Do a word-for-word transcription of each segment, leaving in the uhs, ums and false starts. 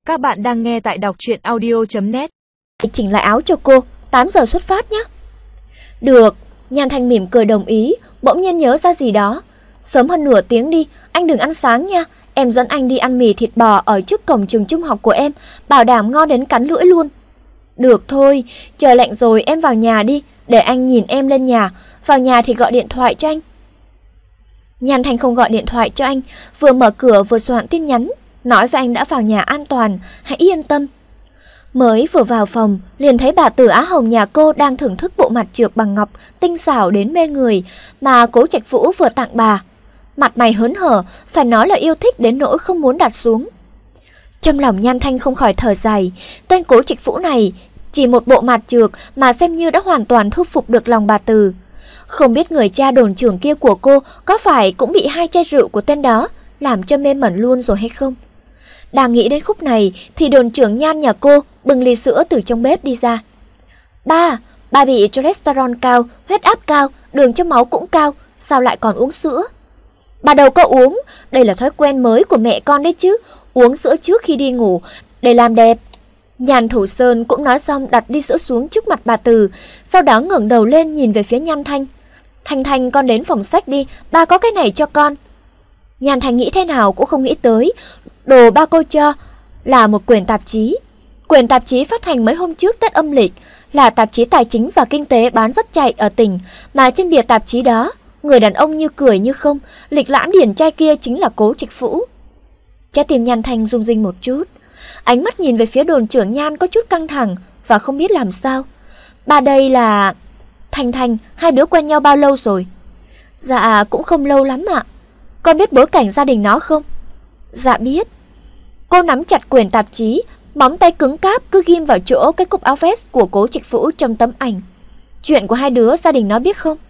Các bạn đang nghe tại đọc truyện audio chấm net. Chỉnh lại áo cho cô, tám giờ xuất phát nhé. Được, Nhan Thanh mỉm cười đồng ý, bỗng nhiên nhớ ra gì đó. Sớm hơn nửa tiếng đi, anh đừng ăn sáng nha. Em dẫn anh đi ăn mì thịt bò ở trước cổng trường trung học của em, bảo đảm ngon đến cắn lưỡi luôn. Được thôi, trời lạnh rồi em vào nhà đi, để anh nhìn em lên nhà. Vào nhà thì gọi điện thoại cho anh. Nhan Thanh không gọi điện thoại cho anh, vừa mở cửa vừa soạn tin nhắn, nói với anh đã vào nhà an toàn, hãy yên tâm. Mới vừa vào phòng, liền thấy bà Từ Á Hồng nhà cô đang thưởng thức bộ mặt trược bằng ngọc tinh xảo đến mê người mà Cố Trạch Vũ vừa tặng bà. Mặt mày hớn hở, phải nói là yêu thích đến nỗi không muốn đặt xuống. Trong lòng Nhan Thanh không khỏi thở dài, tên Cố Trạch Vũ này chỉ một bộ mặt trược mà xem như đã hoàn toàn thu phục được lòng bà Từ. Không biết người cha đồn trưởng kia của cô có phải cũng bị hai chai rượu của tên đó làm cho mê mẩn luôn rồi hay không? Đang nghĩ đến khúc này thì đồn trưởng Nhan nhà cô bưng ly sữa từ trong bếp đi ra. Ba, ba bị cholesterol cao, huyết áp cao, đường trong máu cũng cao, sao lại còn uống sữa? Bà đâu có uống, đây là thói quen mới của mẹ con đấy chứ, uống sữa trước khi đi ngủ để làm đẹp. Nhan Thủ Sơn cũng nói xong đặt ly sữa xuống trước mặt bà Từ, sau đó ngẩng đầu lên nhìn về phía Nhan Thanh. Thanh Thanh, con đến phòng sách đi, ba có cái này cho con. Nhan Thanh nghĩ thế nào cũng không nghĩ tới, đồ ba cô cho là một quyển tạp chí. Quyển tạp chí phát hành mấy hôm trước Tết âm lịch, là tạp chí tài chính và kinh tế bán rất chạy ở tỉnh, mà trên bìa tạp chí đó, người đàn ông như cười như không, lịch lãm điển trai kia chính là Cố Trạch Vũ. Trái tim Nhan Thanh rung rinh một chút, ánh mắt nhìn về phía đồn trưởng Nhan có chút căng thẳng và không biết làm sao. Ba đây là... Thanh Thanh, hai đứa quen nhau bao lâu rồi? Dạ cũng không lâu lắm ạ. Con biết bối cảnh gia đình nó không? Dạ biết. Cô nắm chặt quyển tạp chí, móng tay cứng cáp cứ ghim vào chỗ cái cúc áo vest của Cố Trạch Vũ trong tấm ảnh. Chuyện của hai đứa gia đình nó biết không?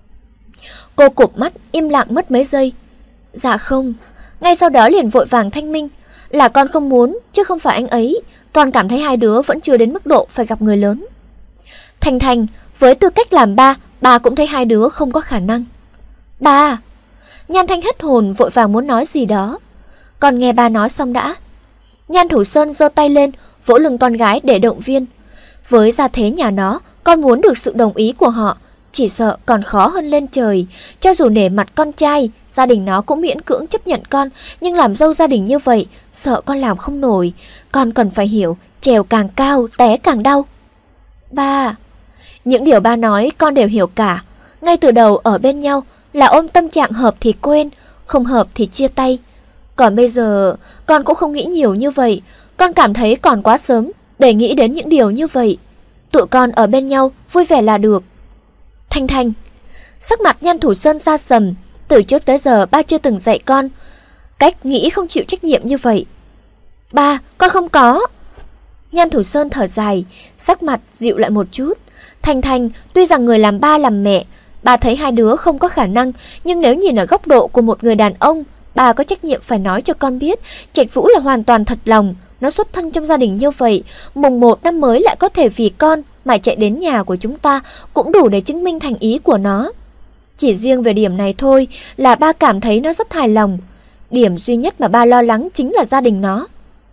Cô cụp mắt im lặng mất mấy giây. Dạ không. Ngay sau đó liền vội vàng thanh minh, là con không muốn chứ không phải anh ấy. Con cảm thấy hai đứa vẫn chưa đến mức độ phải gặp người lớn. Thanh Thanh, với tư cách làm ba, ba cũng thấy hai đứa không có khả năng. Ba! Nhan Thanh hết hồn vội vàng muốn nói gì đó. Con nghe ba nói xong đã. Nhan Thủ Sơn giơ tay lên vỗ lưng con gái để động viên. Với gia thế nhà nó, con muốn được sự đồng ý của họ chỉ sợ còn khó hơn lên trời. Cho dù nể mặt con trai, gia đình nó cũng miễn cưỡng chấp nhận con, nhưng làm dâu gia đình như vậy, sợ con làm không nổi. Con cần phải hiểu, trèo càng cao, té càng đau. Ba! Những điều ba nói con đều hiểu cả. Ngay từ đầu ở bên nhau là ôm tâm trạng hợp thì quên, không hợp thì chia tay. Còn bây giờ con cũng không nghĩ nhiều như vậy. Con cảm thấy còn quá sớm để nghĩ đến những điều như vậy. Tụi con ở bên nhau vui vẻ là được. Thanh Thanh! Sắc mặt Nhan Thủ Sơn xa sầm. Từ trước tới giờ ba chưa từng dạy con cách nghĩ không chịu trách nhiệm như vậy. Ba, con không có. Nhan Thủ Sơn thở dài, sắc mặt dịu lại một chút. Thanh Thanh, tuy rằng người làm ba làm mẹ, ba thấy hai đứa không có khả năng, nhưng nếu nhìn ở góc độ của một người đàn ông, ba có trách nhiệm phải nói cho con biết, Trạch Vũ là hoàn toàn thật lòng. Nó xuất thân trong gia đình như vậy, mùng một năm mới lại có thể vì con mà chạy đến nhà của chúng ta, cũng đủ để chứng minh thành ý của nó. Chỉ riêng về điểm này thôi là ba cảm thấy nó rất hài lòng. Điểm duy nhất mà ba lo lắng chính là gia đình nó.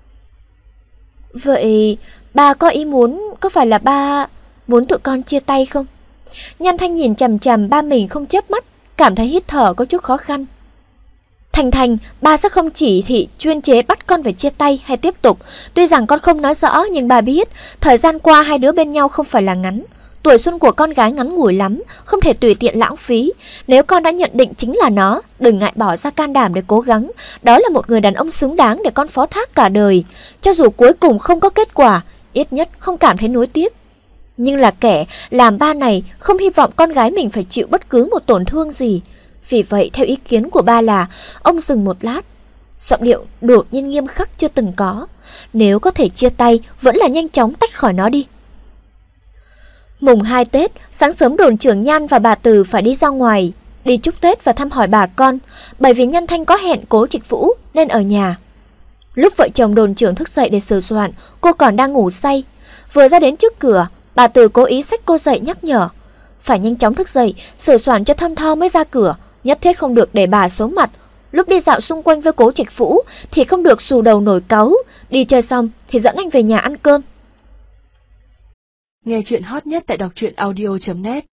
Vậy ba có ý muốn, có phải là ba muốn tụi con chia tay không? Nhan Thanh nhìn chằm chằm ba mình không chớp mắt, cảm thấy hít thở có chút khó khăn. Thanh Thanh, ba sẽ không chỉ thị chuyên chế bắt con phải chia tay hay tiếp tục. Tuy rằng con không nói rõ, nhưng ba biết thời gian qua hai đứa bên nhau không phải là ngắn. Tuổi xuân của con gái ngắn ngủi lắm, không thể tùy tiện lãng phí. Nếu con đã nhận định chính là nó, đừng ngại bỏ ra can đảm để cố gắng. Đó là một người đàn ông xứng đáng để con phó thác cả đời. Cho dù cuối cùng không có kết quả, ít nhất không cảm thấy nuối tiếc. Nhưng là kẻ làm ba này không hy vọng con gái mình phải chịu bất cứ một tổn thương gì. Vì vậy theo ý kiến của ba là, ông dừng một lát, giọng điệu đột nhiên nghiêm khắc chưa từng có. Nếu có thể chia tay, vẫn là nhanh chóng tách khỏi nó đi. Mùng hai Tết, sáng sớm đồn trưởng Nhan và bà Từ phải đi ra ngoài, đi chúc Tết và thăm hỏi bà con. Bởi vì Nhan Thanh có hẹn Cố Trạch Vũ nên ở nhà. Lúc vợ chồng đồn trưởng thức dậy để sửa soạn, cô còn đang ngủ say. Vừa ra đến trước cửa, bà Từ cố ý xách cô dậy nhắc nhở. Phải nhanh chóng thức dậy, sửa soạn cho thơm tho mới ra cửa, nhất thiết không được để bà xấu mặt. Lúc đi dạo xung quanh với Cố Trạch Vũ thì không được xù đầu nổi cáu, đi chơi xong thì dẫn anh về nhà ăn cơm. Nghe chuyện hot nhất tại đọc truyện audio chấm net.